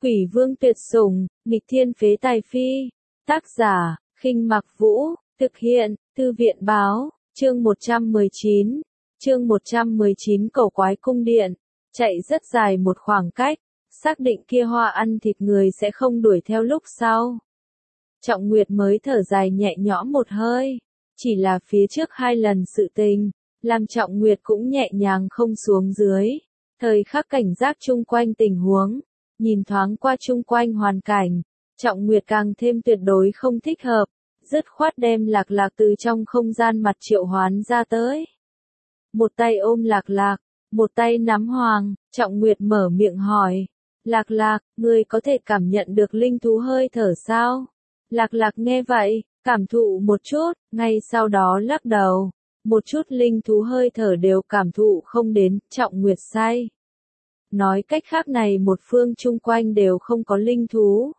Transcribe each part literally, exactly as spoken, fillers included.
Quỷ vương tuyệt sủng, nghịch thiên phế tài phi. Tác giả, Khinh Mặc Vũ, thực hiện, Thư viện báo, chương một trăm mười chín. Chương một trăm mười chín Cổ quái cung điện. Chạy rất dài một khoảng cách, xác định kia hoa ăn thịt người sẽ không đuổi theo lúc sau. Trọng Nguyệt mới thở dài nhẹ nhõm một hơi, chỉ là phía trước hai lần sự tình, làm Trọng Nguyệt cũng nhẹ nhàng không xuống dưới. Thời khắc cảnh giác chung quanh tình huống, nhìn thoáng qua chung quanh hoàn cảnh, Trọng Nguyệt càng thêm tuyệt đối không thích hợp, dứt khoát đem Lạc Lạc từ trong không gian mặt triệu hoán ra tới. Một tay ôm Lạc Lạc, một tay nắm Hoàng, Trọng Nguyệt mở miệng hỏi, Lạc Lạc, ngươi có thể cảm nhận được linh thú hơi thở sao? Lạc Lạc nghe vậy, cảm thụ một chút, ngay sau đó lắc đầu, một chút linh thú hơi thở đều cảm thụ không đến, Trọng Nguyệt say. Nói cách khác này một phương chung quanh đều không có linh thú.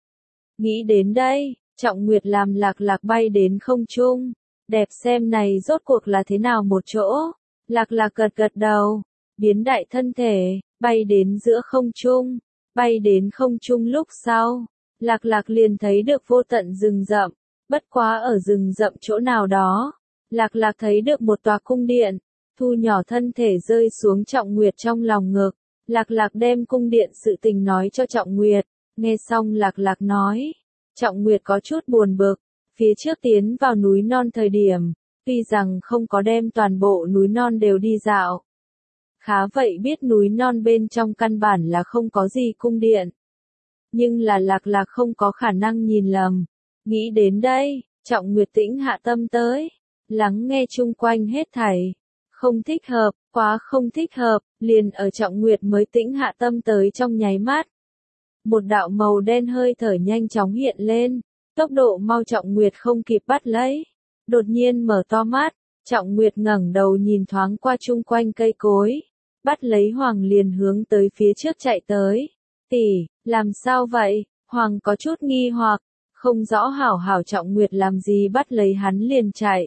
Nghĩ đến đây, Trọng Nguyệt làm Lạc Lạc bay đến không trung, đẹp xem này rốt cuộc là thế nào một chỗ. Lạc Lạc gật gật đầu, biến đại thân thể, bay đến giữa không trung, bay đến không trung lúc sau, Lạc Lạc liền thấy được vô tận rừng rậm, bất quá ở rừng rậm chỗ nào đó, Lạc Lạc thấy được một tòa cung điện, thu nhỏ thân thể rơi xuống Trọng Nguyệt trong lòng ngực, Lạc Lạc đem cung điện sự tình nói cho Trọng Nguyệt, nghe xong Lạc Lạc nói, Trọng Nguyệt có chút buồn bực, phía trước tiến vào núi non thời điểm, tuy rằng không có đem toàn bộ núi non đều đi dạo. Khá vậy biết núi non bên trong căn bản là không có gì cung điện. Nhưng là Lạc Lạc không có khả năng nhìn lầm. Nghĩ đến đây, Trọng Nguyệt tĩnh hạ tâm tới, lắng nghe chung quanh hết thảy. Không thích hợp, quá không thích hợp, liền ở Trọng Nguyệt mới tĩnh hạ tâm tới trong nháy mắt. Một đạo màu đen hơi thở nhanh chóng hiện lên, tốc độ mau Trọng Nguyệt không kịp bắt lấy. Đột nhiên mở to mắt, Trọng Nguyệt ngẩng đầu nhìn thoáng qua chung quanh cây cối, bắt lấy Hoàng liền hướng tới phía trước chạy tới. Tỷ, làm sao vậy? Hoàng có chút nghi hoặc, không rõ hảo hảo Trọng Nguyệt làm gì bắt lấy hắn liền chạy.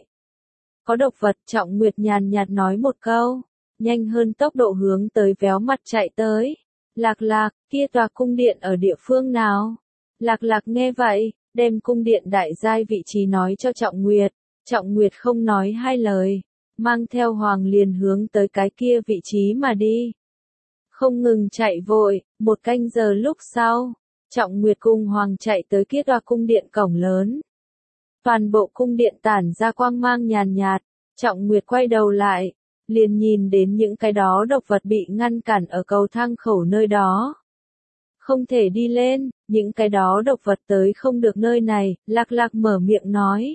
Có độc vật, Trọng Nguyệt nhàn nhạt nói một câu, nhanh hơn tốc độ hướng tới véo mặt chạy tới. Lạc Lạc, kia tòa cung điện ở địa phương nào? Lạc Lạc nghe vậy, đem cung điện đại giai vị trí nói cho Trọng Nguyệt. Trọng Nguyệt không nói hai lời, mang theo Hoàng liền hướng tới cái kia vị trí mà đi. Không ngừng chạy vội, một canh giờ lúc sau, Trọng Nguyệt cùng Hoàng chạy tới kia tòa cung điện cổng lớn. Toàn bộ cung điện tản ra quang mang nhàn nhạt, Trọng Nguyệt quay đầu lại, liền nhìn đến những cái đó độc vật bị ngăn cản ở cầu thang khẩu nơi đó. Không thể đi lên, những cái đó độc vật tới không được nơi này, Lạc Lạc mở miệng nói.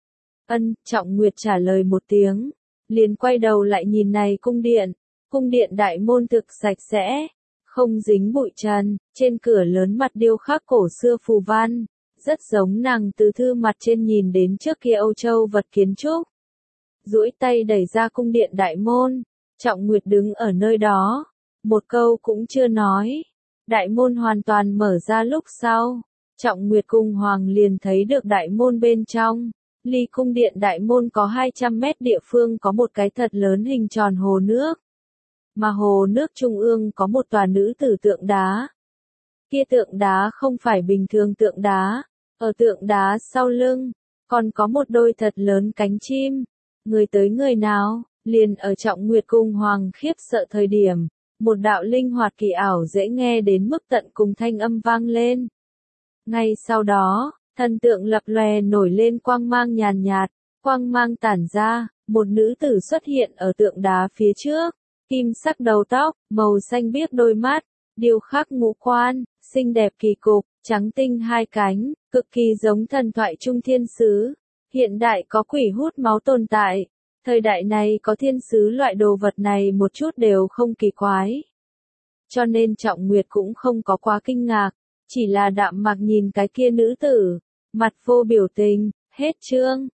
Ân, Trọng Nguyệt trả lời một tiếng, liền quay đầu lại nhìn này cung điện, cung điện đại môn thực sạch sẽ, không dính bụi trần, trên cửa lớn mặt điêu khắc cổ xưa phù văn, rất giống nàng từ thư mặt trên nhìn đến trước kia Âu Châu vật kiến trúc. Duỗi tay đẩy ra cung điện đại môn, Trọng Nguyệt đứng ở nơi đó, một câu cũng chưa nói. Đại môn hoàn toàn mở ra lúc sau, Trọng Nguyệt cùng Hoàng liền thấy được đại môn bên trong. Ly cung điện đại môn có hai trăm mét địa phương có một cái thật lớn hình tròn hồ nước. Mà hồ nước trung ương có một tòa nữ tử tượng đá. Kia tượng đá không phải bình thường tượng đá, ở tượng đá sau lưng, còn có một đôi thật lớn cánh chim. Người tới người nào, liền ở Trọng Nguyệt cung Hoàng khiếp sợ thời điểm, một đạo linh hoạt kỳ ảo dễ nghe đến mức tận cùng thanh âm vang lên. Ngay sau đó, thần tượng lập lòe nổi lên quang mang nhàn nhạt, quang mang tản ra, một nữ tử xuất hiện ở tượng đá phía trước, kim sắc đầu tóc, màu xanh biếc đôi mắt, điêu khắc ngũ quan, xinh đẹp kỳ cục, trắng tinh hai cánh, cực kỳ giống thần thoại trung thiên sứ. Hiện đại có quỷ hút máu tồn tại, thời đại này có thiên sứ loại đồ vật này một chút đều không kỳ quái. Cho nên Trọng Nguyệt cũng không có quá kinh ngạc, chỉ là đạm mạc nhìn cái kia nữ tử, mặt vô biểu tình, hết chương.